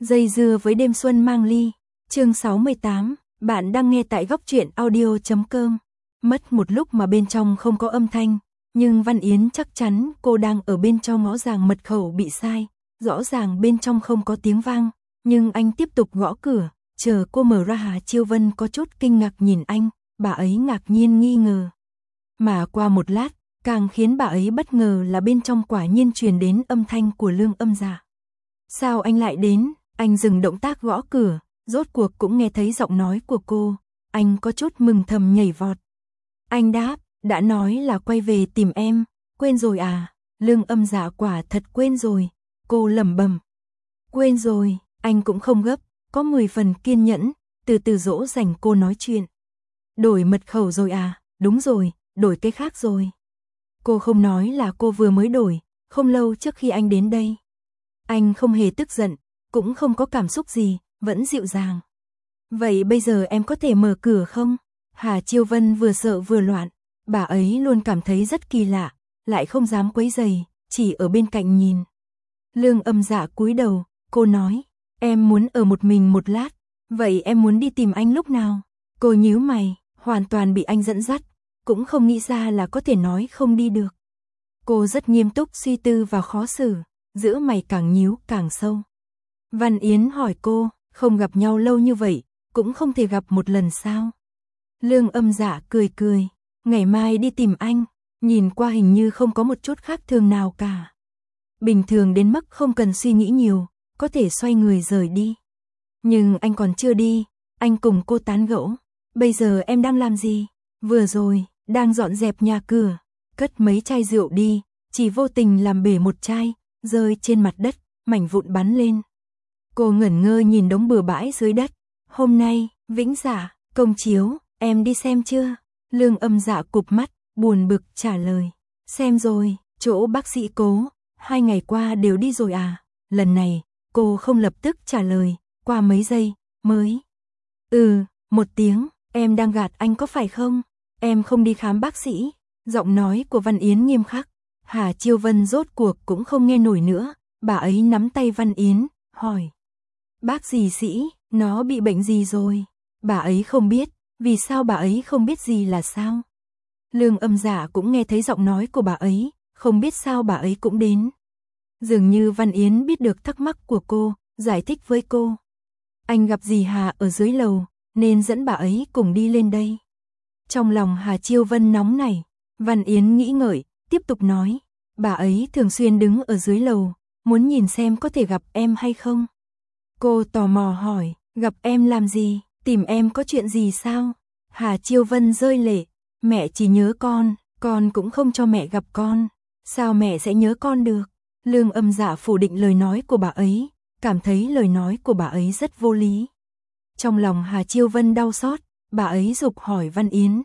Dây dưa với đêm xuân mang ly. Chương 68, bạn đang nghe tại góc truyện audio.com. Mất một lúc mà bên trong không có âm thanh, nhưng Văn Yến chắc chắn cô đang ở bên trong, rõ ràng mật khẩu bị sai, rõ ràng bên trong không có tiếng vang, nhưng anh tiếp tục gõ cửa, chờ cô mở ra. Hà Chiêu Vân có chút kinh ngạc nhìn anh, bà ấy ngạc nhiên nghi ngờ. Mà qua một lát, càng khiến bà ấy bất ngờ là bên trong quả nhiên truyền đến âm thanh của Lương Âm Dạ. Sao anh lại đến? Anh dừng động tác gõ cửa, rốt cuộc cũng nghe thấy giọng nói của cô, anh có chút mừng thầm nhảy vọt. Anh đáp, đã nói là quay về tìm em, quên rồi à? Lương Âm Dạ quả thật quên rồi, cô lẩm bẩm. Quên rồi, anh cũng không gấp, có 10 phần kiên nhẫn, từ từ dỗ dành cô nói chuyện. Đổi mật khẩu rồi à? Đúng rồi, đổi cái khác rồi. Cô không nói là cô vừa mới đổi, không lâu trước khi anh đến đây. Anh không hề tức giận, cũng không có cảm xúc gì, vẫn dịu dàng. Vậy bây giờ em có thể mở cửa không? Hà Chiêu Vân vừa sợ vừa loạn, bà ấy luôn cảm thấy rất kỳ lạ, lại không dám quấy rầy, chỉ ở bên cạnh nhìn. Lương Âm Dạ cúi đầu, cô nói, em muốn ở một mình một lát, vậy em muốn đi tìm anh lúc nào? Cô nhíu mày, hoàn toàn bị anh dẫn dắt, cũng không nghĩ ra là có thể nói không đi được. Cô rất nghiêm túc suy tư và khó xử, giữa mày càng nhíu càng sâu. Văn Yến hỏi cô, không gặp nhau lâu như vậy, cũng không thể gặp một lần sao? Lương Âm Dạ cười cười, ngày mai đi tìm anh, nhìn qua hình như không có một chút khác thường nào cả. Bình thường đến mức không cần suy nghĩ nhiều, có thể xoay người rời đi. Nhưng anh còn chưa đi, anh cùng cô tán gẫu. Bây giờ em đang làm gì? Vừa rồi, đang dọn dẹp nhà cửa, cất mấy chai rượu đi, chỉ vô tình làm bể một chai, rơi trên mặt đất, mảnh vụn bắn lên. Cô ngẩn ngơ nhìn đống bừa bãi dưới đất. Hôm nay, Vĩnh Dạ, công chiếu, em đi xem chưa? Lương Âm Dạ cụp mắt, buồn bực trả lời. Xem rồi, chỗ bác sĩ Cố, 2 ngày qua đều đi rồi à? Lần này, cô không lập tức trả lời, qua mấy giây, mới. Một tiếng, em đang gạt anh có phải không? Em không đi khám bác sĩ. Giọng nói của Văn Yến nghiêm khắc. Hà Chiêu Vân rốt cuộc cũng không nghe nổi nữa, bà ấy nắm tay Văn Yến, hỏi. Bác gì sĩ, nó bị bệnh gì rồi? Bà ấy không biết, vì sao bà ấy không biết gì là sao? Lương Âm Dạ cũng nghe thấy giọng nói của bà ấy, không biết sao bà ấy cũng đến. Dường như Văn Yến biết được thắc mắc của cô, giải thích với cô. Anh gặp dì Hà ở dưới lầu, nên dẫn bà ấy cùng đi lên đây. Trong lòng Hà Chiêu Vân nóng nảy, Văn Yến nghĩ ngợi, tiếp tục nói, bà ấy thường xuyên đứng ở dưới lầu, muốn nhìn xem có thể gặp em hay không. Cô tò mò hỏi, gặp em làm gì, tìm em có chuyện gì sao? Hà Chiêu Vân rơi lệ, mẹ chỉ nhớ con cũng không cho mẹ gặp con, sao mẹ sẽ nhớ con được? Lương Âm Dạ phủ định lời nói của bà ấy, cảm thấy lời nói của bà ấy rất vô lý. Trong lòng Hà Chiêu Vân đau xót, bà ấy giục hỏi Văn Yến.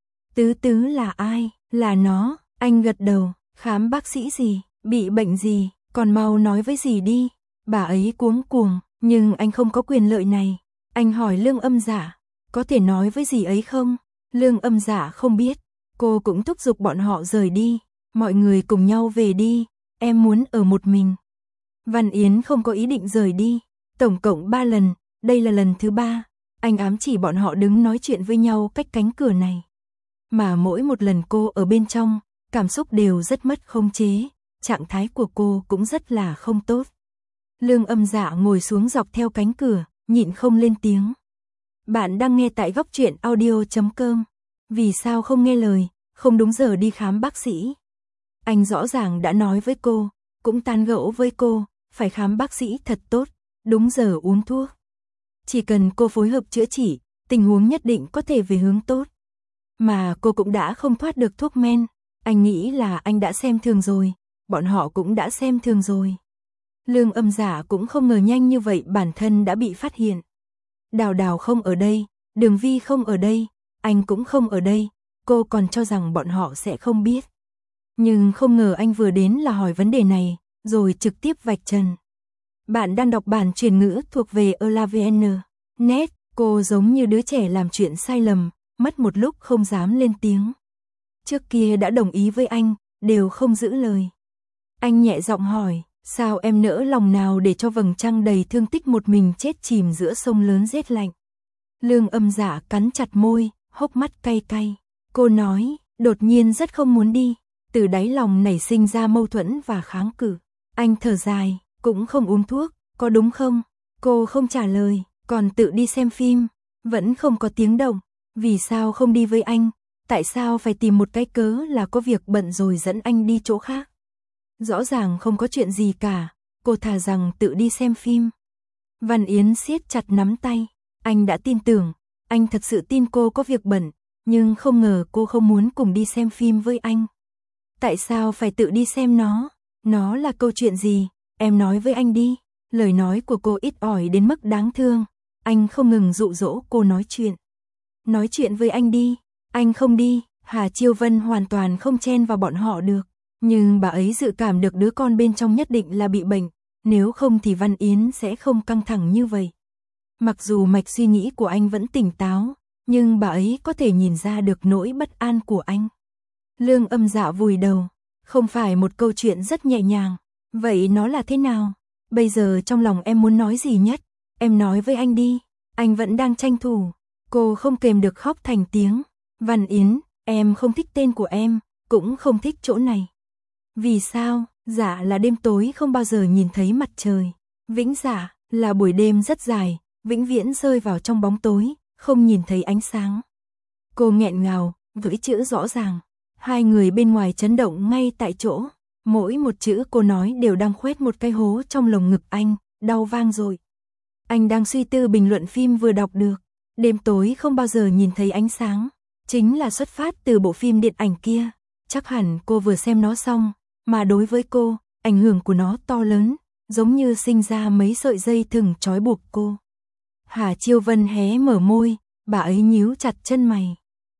Tứ Tứ là ai? Là nó, anh gật đầu, khám bác sĩ gì, bị bệnh gì, còn mau nói với dì đi. Bà ấy cuống cuồng, nhưng anh không có quyền lợi này. Anh hỏi Lương Âm Dạ, có thể nói với dì ấy không? Lương Âm Dạ không biết, cô cũng thúc giục bọn họ rời đi, mọi người cùng nhau về đi, em muốn ở một mình. Văn Yến không có ý định rời đi, tổng cộng 3 lần, đây là lần thứ 3, anh ám chỉ bọn họ đứng nói chuyện với nhau cách cánh cửa này. Mà mỗi một lần cô ở bên trong, cảm xúc đều rất mất khống chế, trạng thái của cô cũng rất là không tốt. Lương Âm Dạ ngồi xuống dọc theo cánh cửa, nhịn không lên tiếng. Bạn đang nghe tại góc truyện audio.com. Vì sao không nghe lời, không đúng giờ đi khám bác sĩ? Anh rõ ràng đã nói với cô, cũng tán gẫu với cô, phải khám bác sĩ thật tốt, đúng giờ uống thuốc. Chỉ cần cô phối hợp chữa trị, tình huống nhất định có thể về hướng tốt. Mà cô cũng đã không thoát được thuốc men, anh nghĩ là anh đã xem thường rồi, bọn họ cũng đã xem thường rồi. Lương Âm Dạ cũng không ngờ nhanh như vậy bản thân đã bị phát hiện. Đào Đào không ở đây, Đường Vi không ở đây, anh cũng không ở đây, cô còn cho rằng bọn họ sẽ không biết. Nhưng không ngờ anh vừa đến là hỏi vấn đề này, rồi trực tiếp vạch trần. Bạn đang đọc bản truyền ngữ thuộc về ELAVN.net, cô giống như đứa trẻ làm chuyện sai lầm, mất một lúc không dám lên tiếng. Trước kia đã đồng ý với anh, đều không giữ lời. Anh nhẹ giọng hỏi, Sao em nỡ lòng nào để cho vầng trăng đầy thương tích một mình chết chìm giữa sông lớn rét lạnh. Lương Âm Dạ cắn chặt môi, hốc mắt cay cay. Cô nói, đột nhiên rất không muốn đi, từ đáy lòng nảy sinh ra mâu thuẫn và kháng cự. Anh thở dài, cũng không uống thuốc, có đúng không? Cô không trả lời, còn tự đi xem phim, vẫn không có tiếng động. Vì sao không đi với anh? Tại sao phải tìm một cái cớ là có việc bận rồi dẫn anh đi chỗ khác? Rõ ràng không có chuyện gì cả, cô thà rằng tự đi xem phim. Văn Yến siết chặt nắm tay, anh đã tin tưởng, anh thật sự tin cô có việc bận, nhưng không ngờ cô không muốn cùng đi xem phim với anh. Tại sao phải tự đi xem nó là câu chuyện gì, em nói với anh đi. Lời nói của cô ít ỏi đến mức đáng thương, anh không ngừng dụ dỗ cô nói chuyện. Nói chuyện với anh đi, anh không đi. Hà Chiêu Vân hoàn toàn không chen vào bọn họ được, nhưng bà ấy dự cảm được đứa con bên trong nhất định là bị bệnh, nếu không thì Văn Yến sẽ không căng thẳng như vậy. Mặc dù mạch suy nghĩ của anh vẫn tỉnh táo, nhưng bà ấy có thể nhìn ra được nỗi bất an của anh. Lương Âm Dạ vùi đầu, không phải một câu chuyện rất nhẹ nhàng, vậy nó là thế nào? Bây giờ trong lòng em muốn nói gì nhất? Em nói với anh đi, anh vẫn đang tranh thủ. Cô không kềm được khóc thành tiếng. Văn Yến, em không thích tên của em, cũng không thích chỗ này. Vì sao? Dạ là đêm tối không bao giờ nhìn thấy mặt trời. Vĩnh dạ là buổi đêm rất dài, vĩnh viễn rơi vào trong bóng tối, không nhìn thấy ánh sáng. Cô nghẹn ngào, gửi chữ rõ ràng. Hai người bên ngoài chấn động ngay tại chỗ. Mỗi một chữ cô nói đều đang khoét một cái hố trong lồng ngực anh, đau vang rồi. Anh đang suy tư bình luận phim vừa đọc được. Đêm tối không bao giờ nhìn thấy ánh sáng, chính là xuất phát từ bộ phim điện ảnh kia. Chắc hẳn cô vừa xem nó xong, mà đối với cô, ảnh hưởng của nó to lớn, giống như sinh ra mấy sợi dây thừng trói buộc cô. Hà Chiêu Vân hé mở môi, bà ấy nhíu chặt chân mày.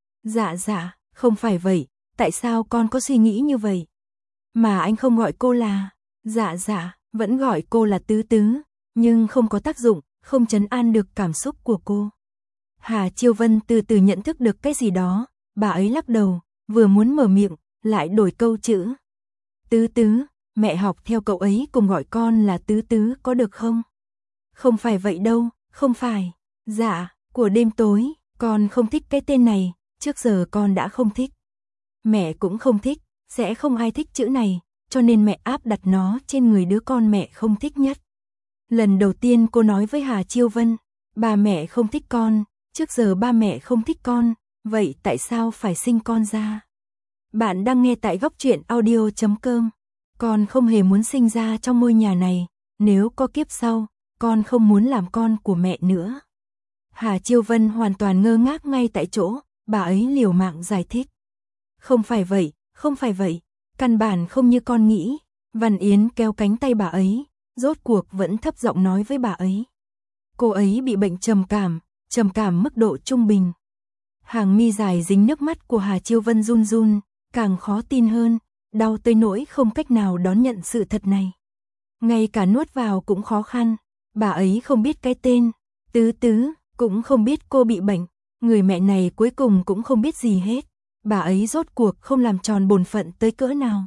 Dạ, không phải vậy, tại sao con có suy nghĩ như vậy? Mà anh không gọi cô là, dạ, vẫn gọi cô là Tứ Tứ, nhưng không có tác dụng, không trấn an được cảm xúc của cô. Hà Chiêu Vân từ từ nhận thức được cái gì đó, bà ấy lắc đầu, vừa muốn mở miệng, lại đổi câu chữ. Tứ Tứ, mẹ học theo cậu ấy cùng gọi con là Tứ Tứ có được không? Không phải vậy đâu, không phải. Dạ, của đêm tối, con không thích cái tên này, trước giờ con đã không thích. Mẹ cũng không thích, sẽ không ai thích chữ này, cho nên mẹ áp đặt nó trên người đứa con mẹ không thích nhất. Lần đầu tiên cô nói với Hà Chiêu Vân, ba mẹ không thích con, trước giờ ba mẹ không thích con, vậy tại sao phải sinh con ra? Bạn đang nghe tại góc truyện audio.com. Con không hề muốn sinh ra trong ngôi nhà này, nếu có kiếp sau, con không muốn làm con của mẹ nữa. Hà Chiêu Vân hoàn toàn ngơ ngác ngay tại chỗ, bà ấy liều mạng giải thích. Không phải vậy, căn bản không như con nghĩ. Văn Yến kéo cánh tay bà ấy, rốt cuộc vẫn thấp giọng nói với bà ấy. Cô ấy bị bệnh trầm cảm mức độ trung bình. Hàng mi dài dính nước mắt của Hà Chiêu Vân run run, càng khó tin hơn, đau tới nỗi không cách nào đón nhận sự thật này. Ngay cả nuốt vào cũng khó khăn, bà ấy không biết cái tên, Tứ Tứ, cũng không biết cô bị bệnh, người mẹ này cuối cùng cũng không biết gì hết. Bà ấy rốt cuộc không làm tròn bổn phận tới cỡ nào.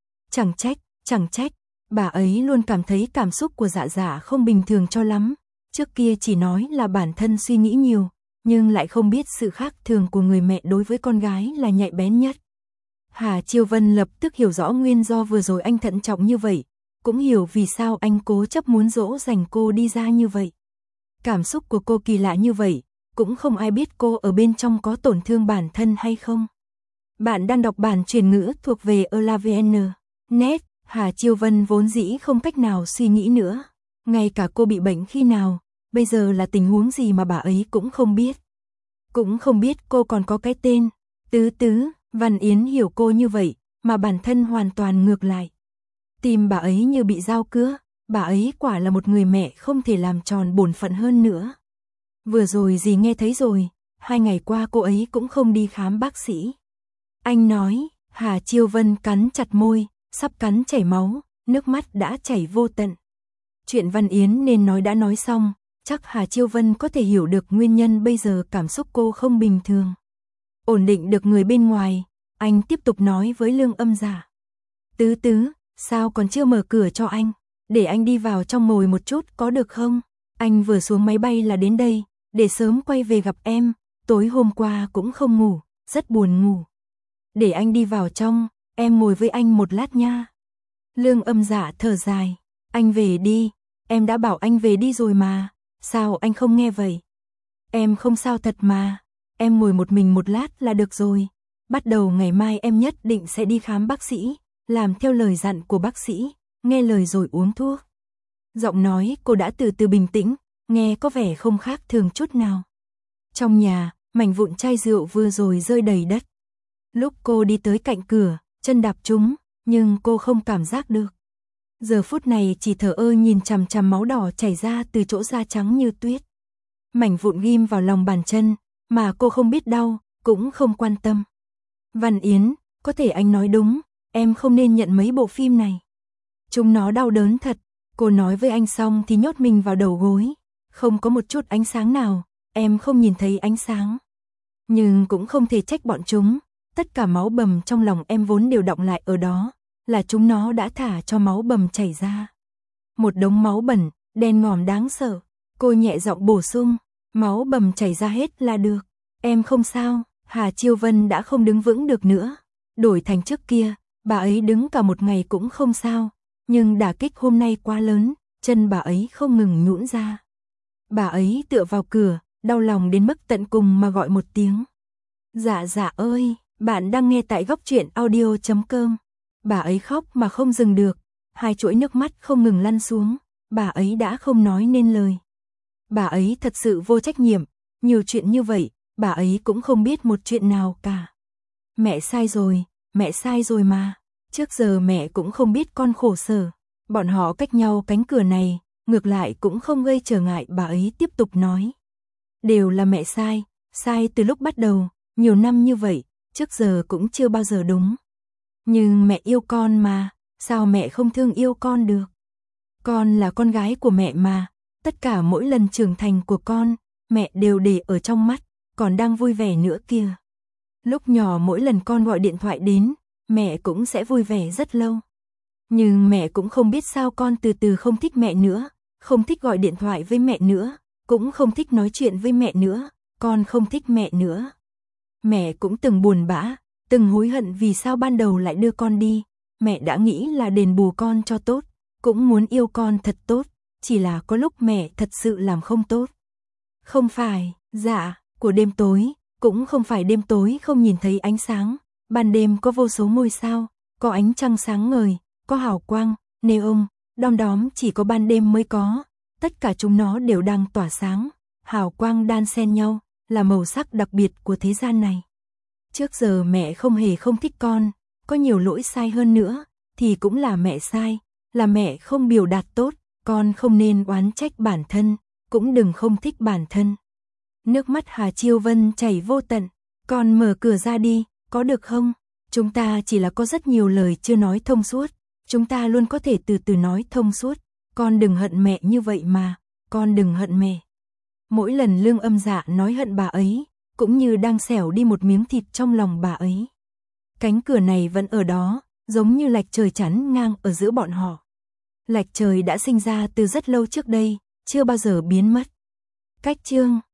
Chẳng trách, bà ấy luôn cảm thấy cảm xúc của Dạ không bình thường cho lắm. Trước kia chỉ nói là bản thân suy nghĩ nhiều, nhưng lại không biết sự khác thường của người mẹ đối với con gái là nhạy bén nhất. Hà Chiêu Vân lập tức hiểu rõ nguyên do vừa rồi anh thận trọng như vậy, cũng hiểu vì sao anh cố chấp muốn dỗ dành cô đi ra như vậy. Cảm xúc của cô kỳ lạ như vậy, cũng không ai biết cô ở bên trong có tổn thương bản thân hay không. Bạn đang đọc bản truyền ngữ thuộc về ELAVN.net. Hà Chiêu Vân vốn dĩ không cách nào suy nghĩ nữa. Ngay cả cô bị bệnh khi nào, bây giờ là tình huống gì mà bà ấy cũng không biết. Cũng không biết cô còn có cái tên, Tứ Tứ. Văn Yến hiểu cô như vậy, mà bản thân hoàn toàn ngược lại. Tim bà ấy như bị dao cứa, bà ấy quả là một người mẹ không thể làm tròn bổn phận hơn nữa. Vừa rồi dì nghe thấy rồi, 2 ngày qua cô ấy cũng không đi khám bác sĩ. Anh nói, Hà Chiêu Vân cắn chặt môi, sắp cắn chảy máu, nước mắt đã chảy vô tận. Chuyện Văn Yến nên nói đã nói xong, chắc Hà Chiêu Vân có thể hiểu được nguyên nhân bây giờ cảm xúc cô không bình thường. Ổn định được người bên ngoài, anh tiếp tục nói với Lương Âm Dạ. Tứ Tứ, sao còn chưa mở cửa cho anh? để anh đi vào trong ngồi một chút có được không? Anh vừa xuống máy bay là đến đây, để sớm quay về gặp em, tối hôm qua cũng không ngủ, rất buồn ngủ. Để anh đi vào trong, em ngồi với anh một lát nha. Lương Âm Dạ thở dài, anh về đi, em đã bảo anh về đi rồi mà, sao anh không nghe vậy? Em không sao thật mà, em ngồi một mình một lát là được rồi. Bắt đầu ngày mai em nhất định sẽ đi khám bác sĩ, làm theo lời dặn của bác sĩ, nghe lời rồi uống thuốc. Giọng nói cô đã từ từ bình tĩnh, nghe có vẻ không khác thường chút nào. Trong nhà, mảnh vụn chai rượu vừa rồi rơi đầy đất. Lúc cô đi tới cạnh cửa, chân đạp chúng, nhưng cô không cảm giác được. Giờ phút này chỉ thờ ơ nhìn chằm chằm máu đỏ chảy ra từ chỗ da trắng như tuyết. Mảnh vụn ghim vào lòng bàn chân, mà cô không biết đau, cũng không quan tâm. Văn Yến, có thể anh nói đúng, em không nên nhận mấy bộ phim này. Chúng nó đau đớn thật, cô nói với anh xong thì nhốt mình vào đầu gối. Không có một chút ánh sáng nào, em không nhìn thấy ánh sáng. Nhưng cũng không thể trách bọn chúng, tất cả máu bầm trong lòng em vốn đều đọng lại ở đó, là chúng nó đã thả cho máu bầm chảy ra. Một đống máu bẩn, đen ngòm đáng sợ, cô nhẹ giọng bổ sung, máu bầm chảy ra hết là được, em không sao. Hà Chiêu Vân đã không đứng vững được nữa, đổi thành trước kia, bà ấy đứng cả một ngày cũng không sao, nhưng đả kích hôm nay quá lớn, chân bà ấy không ngừng nhũn ra. Bà ấy tựa vào cửa, đau lòng đến mức tận cùng mà gọi một tiếng. Dạ dạ ơi, bạn đang nghe tại góc truyện audio.com. Bà ấy khóc mà không dừng được, hai chuỗi nước mắt không ngừng lăn xuống, bà ấy đã không nói nên lời. Bà ấy thật sự vô trách nhiệm, nhiều chuyện như vậy, bà ấy cũng không biết một chuyện nào cả. Mẹ sai rồi mà, trước giờ mẹ cũng không biết con khổ sở. Bọn họ cách nhau cánh cửa này, ngược lại cũng không gây trở ngại, bà ấy tiếp tục nói. Đều là mẹ sai từ lúc bắt đầu, nhiều năm như vậy, trước giờ cũng chưa bao giờ đúng. Nhưng mẹ yêu con mà, sao mẹ không thương yêu con được? Con là con gái của mẹ mà, tất cả mỗi lần trưởng thành của con, mẹ đều để ở trong mắt, còn đang vui vẻ nữa kìa. Lúc nhỏ mỗi lần con gọi điện thoại đến, mẹ cũng sẽ vui vẻ rất lâu. Nhưng mẹ cũng không biết sao con từ từ không thích mẹ nữa, không thích gọi điện thoại với mẹ nữa, cũng không thích nói chuyện với mẹ nữa, con không thích mẹ nữa. Mẹ cũng từng buồn bã, từng hối hận vì sao ban đầu lại đưa con đi, mẹ đã nghĩ là đền bù con cho tốt, cũng muốn yêu con thật tốt, chỉ là có lúc mẹ thật sự làm không tốt. Không phải, dạ, của đêm tối, cũng không phải đêm tối không nhìn thấy ánh sáng, ban đêm có vô số ngôi sao, có ánh trăng sáng ngời, có hào quang, neon, đom đóm chỉ có ban đêm mới có, tất cả chúng nó đều đang tỏa sáng, hào quang đan xen nhau, là màu sắc đặc biệt của thế gian này. Trước giờ mẹ không hề không thích con, có nhiều lỗi sai hơn nữa, thì cũng là mẹ sai, là mẹ không biểu đạt tốt, con không nên oán trách bản thân, cũng đừng không thích bản thân. Nước mắt Hà Chiêu Vân chảy vô tận, con mở cửa ra đi, có được không? Chúng ta chỉ là có rất nhiều lời chưa nói thông suốt, chúng ta luôn có thể từ từ nói thông suốt, con đừng hận mẹ như vậy mà, con đừng hận mẹ. Mỗi lần Lương Âm Dạ nói hận bà ấy, cũng như đang xẻo đi một miếng thịt trong lòng bà ấy. Cánh cửa này vẫn ở đó, giống như lạch trời chắn ngang ở giữa bọn họ. Lạch trời đã sinh ra từ rất lâu trước đây, chưa bao giờ biến mất. Cách chương